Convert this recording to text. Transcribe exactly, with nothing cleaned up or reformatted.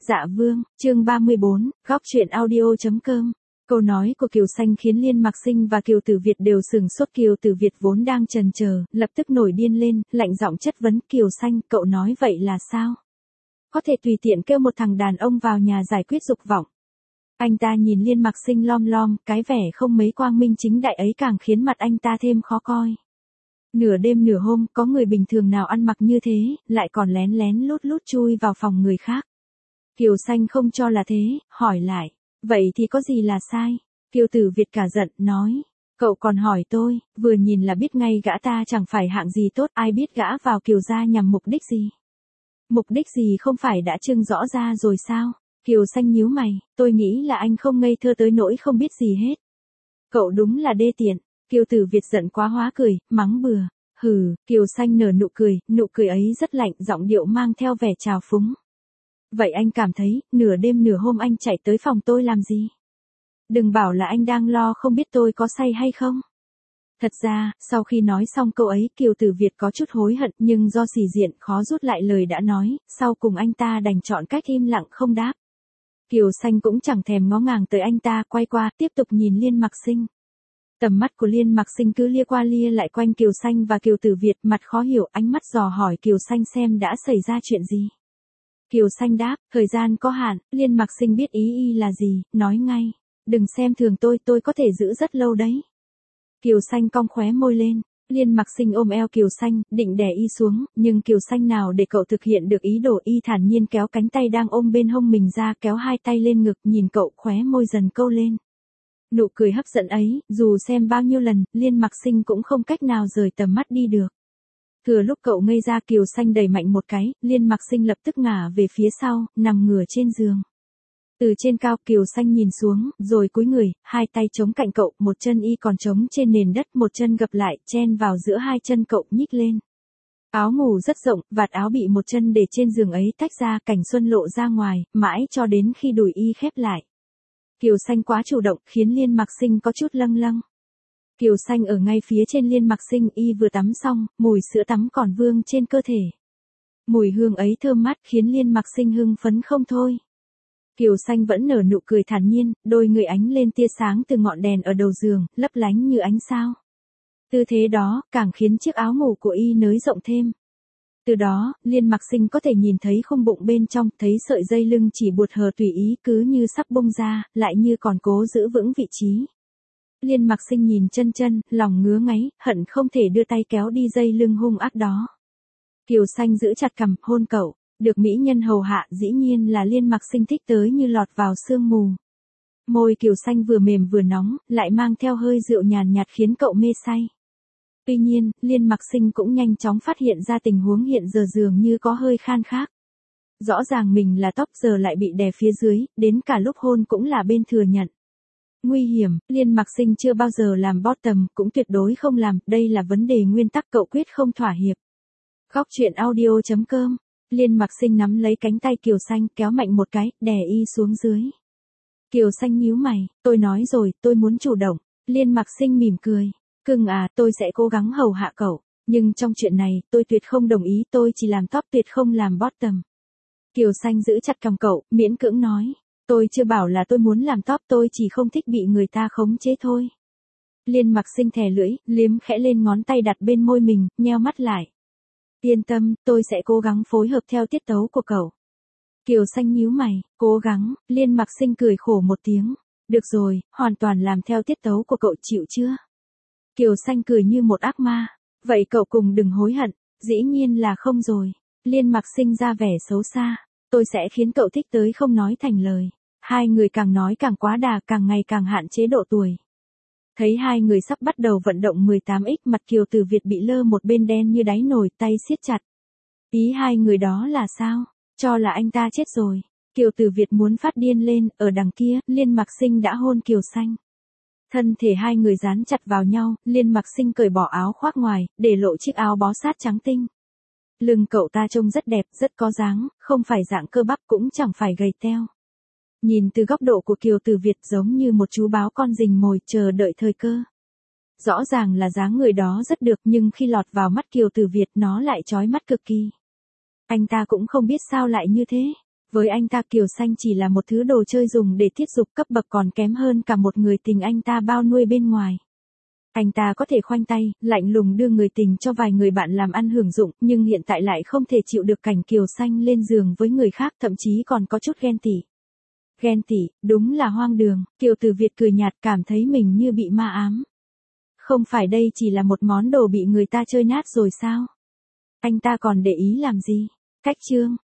Dạ vương, chương ba mươi bốn, góc truyện audio.com. Câu nói của Kiều Xanh khiến Liên Mặc Sinh và Kiều Tử Việt đều sừng sốt. Kiều Tử Việt vốn đang chần chờ, lập tức nổi điên lên, lạnh giọng chất vấn Kiều Xanh, cậu nói vậy là sao? Có thể tùy tiện kêu một thằng đàn ông vào nhà giải quyết dục vọng. Anh ta nhìn Liên Mặc Sinh lom lom, cái vẻ không mấy quang minh chính đại ấy càng khiến mặt anh ta thêm khó coi. Nửa đêm nửa hôm, có người bình thường nào ăn mặc như thế, lại còn lén lén lút lút chui vào phòng người khác. Kiều Xanh không cho là thế, hỏi lại, vậy thì có gì là sai? Kiều Tử Việt cả giận, nói, cậu còn hỏi tôi, vừa nhìn là biết ngay gã ta chẳng phải hạng gì tốt, ai biết gã vào Kiều gia nhằm mục đích gì? Mục đích gì không phải đã trưng rõ ra rồi sao? Kiều Xanh nhíu mày, tôi nghĩ là anh không ngây thơ tới nỗi không biết gì hết. Cậu đúng là đê tiện. Kiều Tử Việt giận quá hóa cười, mắng bừa. Hừ, Kiều Xanh nở nụ cười, nụ cười ấy rất lạnh, giọng điệu mang theo vẻ trào phúng. Vậy anh cảm thấy, nửa đêm nửa hôm anh chạy tới phòng tôi làm gì? Đừng bảo là anh đang lo không biết tôi có say hay không. Thật ra, sau khi nói xong câu ấy, Kiều Tử Việt có chút hối hận, nhưng do xì diện khó rút lại lời đã nói, sau cùng anh ta đành chọn cách im lặng không đáp. Kiều Xanh cũng chẳng thèm ngó ngàng tới anh ta, quay qua, tiếp tục nhìn Liên Mặc Sinh. Tầm mắt của Liên Mặc Sinh cứ lia qua lia lại quanh Kiều Xanh và Kiều Tử Việt, mặt khó hiểu, ánh mắt dò hỏi Kiều Xanh xem đã xảy ra chuyện gì. Kiều Xanh đáp, thời gian có hạn. Liên Mặc Sinh biết ý y là gì, nói ngay, đừng xem thường tôi, tôi có thể giữ rất lâu đấy. Kiều Xanh cong khóe môi lên, Liên Mặc Sinh ôm eo Kiều Xanh, định đè y xuống, nhưng Kiều Xanh nào để cậu thực hiện được ý đồ, y thản nhiên kéo cánh tay đang ôm bên hông mình ra, kéo hai tay lên ngực, nhìn cậu, khóe môi dần câu lên. Nụ cười hấp dẫn ấy, dù xem bao nhiêu lần, Liên Mặc Sinh cũng không cách nào rời tầm mắt đi được. Thừa lúc cậu ngây ra, Kiều Xanh đẩy mạnh một cái, Liên Mặc Sinh lập tức ngả về phía sau, nằm ngửa trên giường. Từ trên cao, Kiều Xanh nhìn xuống, rồi cúi người, hai tay chống cạnh cậu, một chân y còn chống trên nền đất, một chân gập lại, chen vào giữa hai chân cậu, nhích lên. Áo ngủ rất rộng, vạt áo bị một chân để trên giường ấy tách ra, cảnh xuân lộ ra ngoài, mãi cho đến khi đùi y khép lại. Kiều Xanh quá chủ động, khiến Liên Mặc Sinh có chút lâng lâng. Kiều Xanh ở ngay phía trên Liên Mặc Sinh, y vừa tắm xong, mùi sữa tắm còn vương trên cơ thể. Mùi hương ấy thơm mát khiến Liên Mặc Sinh hưng phấn không thôi. Kiều Xanh vẫn nở nụ cười thản nhiên, đôi người ánh lên tia sáng từ ngọn đèn ở đầu giường, lấp lánh như ánh sao. Tư thế đó, càng khiến chiếc áo ngủ của y nới rộng thêm. Từ đó, Liên Mặc Sinh có thể nhìn thấy khung bụng bên trong, thấy sợi dây lưng chỉ buột hờ tùy ý, cứ như sắp bung ra, lại như còn cố giữ vững vị trí. Liên Mặc Sinh nhìn chân chân, lòng ngứa ngáy, hận không thể đưa tay kéo đi dây lưng hung ác đó. Kiều Xanh giữ chặt cằm, hôn cậu, được mỹ nhân hầu hạ, dĩ nhiên là Liên Mặc Sinh thích tới như lọt vào sương mù. Môi Kiều Xanh vừa mềm vừa nóng, lại mang theo hơi rượu nhàn nhạt khiến cậu mê say. Tuy nhiên, Liên Mặc Sinh cũng nhanh chóng phát hiện ra tình huống hiện giờ dường như có hơi khan khác. Rõ ràng mình là top giờ lại bị đè phía dưới, đến cả lúc hôn cũng là bên thừa nhận. Nguy hiểm, Liên Mặc Sinh chưa bao giờ làm bottom, cũng tuyệt đối không làm, đây là vấn đề nguyên tắc cậu quyết không thỏa hiệp. Góc truyện audio.com. Liên Mặc Sinh nắm lấy cánh tay Kiều Xanh, kéo mạnh một cái, đè y xuống dưới. Kiều Xanh nhíu mày, tôi nói rồi, tôi muốn chủ động. Liên Mặc Sinh mỉm cười. Cưng à, tôi sẽ cố gắng hầu hạ cậu, nhưng trong chuyện này, tôi tuyệt không đồng ý, tôi chỉ làm top tuyệt không làm bottom. Kiều Xanh giữ chặt cằm cậu, miễn cưỡng nói, tôi chưa bảo là tôi muốn làm top, tôi chỉ không thích bị người ta khống chế thôi. Liên Mặc Sinh thè lưỡi, liếm khẽ lên ngón tay đặt bên môi mình, nheo mắt lại. Yên tâm, tôi sẽ cố gắng phối hợp theo tiết tấu của cậu. Kiều Xanh nhíu mày, cố gắng, Liên Mặc Sinh cười khổ một tiếng. Được rồi, hoàn toàn làm theo tiết tấu của cậu, chịu chưa? Kiều Xanh cười như một ác ma. Vậy cậu cùng đừng hối hận. Dĩ nhiên là không rồi. Liên Mặc Sinh ra vẻ xấu xa. Tôi sẽ khiến cậu thích tới không nói thành lời. Hai người càng nói càng quá đà, càng ngày càng hạn chế độ tuổi. Thấy hai người sắp bắt đầu vận động mười tám x, mặt Kiều Tử Việt bị lơ một bên đen như đáy nồi, tay siết chặt. Ý hai người đó là sao? Cho là anh ta chết rồi. Kiều Tử Việt muốn phát điên lên, ở đằng kia, Liên Mặc Sinh đã hôn Kiều Xanh. Thân thể hai người dán chặt vào nhau, Liên Mặc Sinh cởi bỏ áo khoác ngoài, để lộ chiếc áo bó sát trắng tinh. Lưng cậu ta trông rất đẹp, rất có dáng, không phải dạng cơ bắp cũng chẳng phải gầy teo. Nhìn từ góc độ của Kiều Tử Việt giống như một chú báo con rình mồi chờ đợi thời cơ. Rõ ràng là dáng người đó rất được, nhưng khi lọt vào mắt Kiều Tử Việt nó lại chói mắt cực kỳ. Anh ta cũng không biết sao lại như thế. Với anh ta Kiều Xanh chỉ là một thứ đồ chơi dùng để tiết dục, cấp bậc còn kém hơn cả một người tình anh ta bao nuôi bên ngoài. Anh ta có thể khoanh tay, lạnh lùng đưa người tình cho vài người bạn làm ăn hưởng dụng, nhưng hiện tại lại không thể chịu được cảnh Kiều Xanh lên giường với người khác, thậm chí còn có chút ghen tị. Ghen tị, đúng là hoang đường, Kiều Tử Việt cười nhạt, cảm thấy mình như bị ma ám. Không phải đây chỉ là một món đồ bị người ta chơi nát rồi sao? Anh ta còn để ý làm gì? Cách chương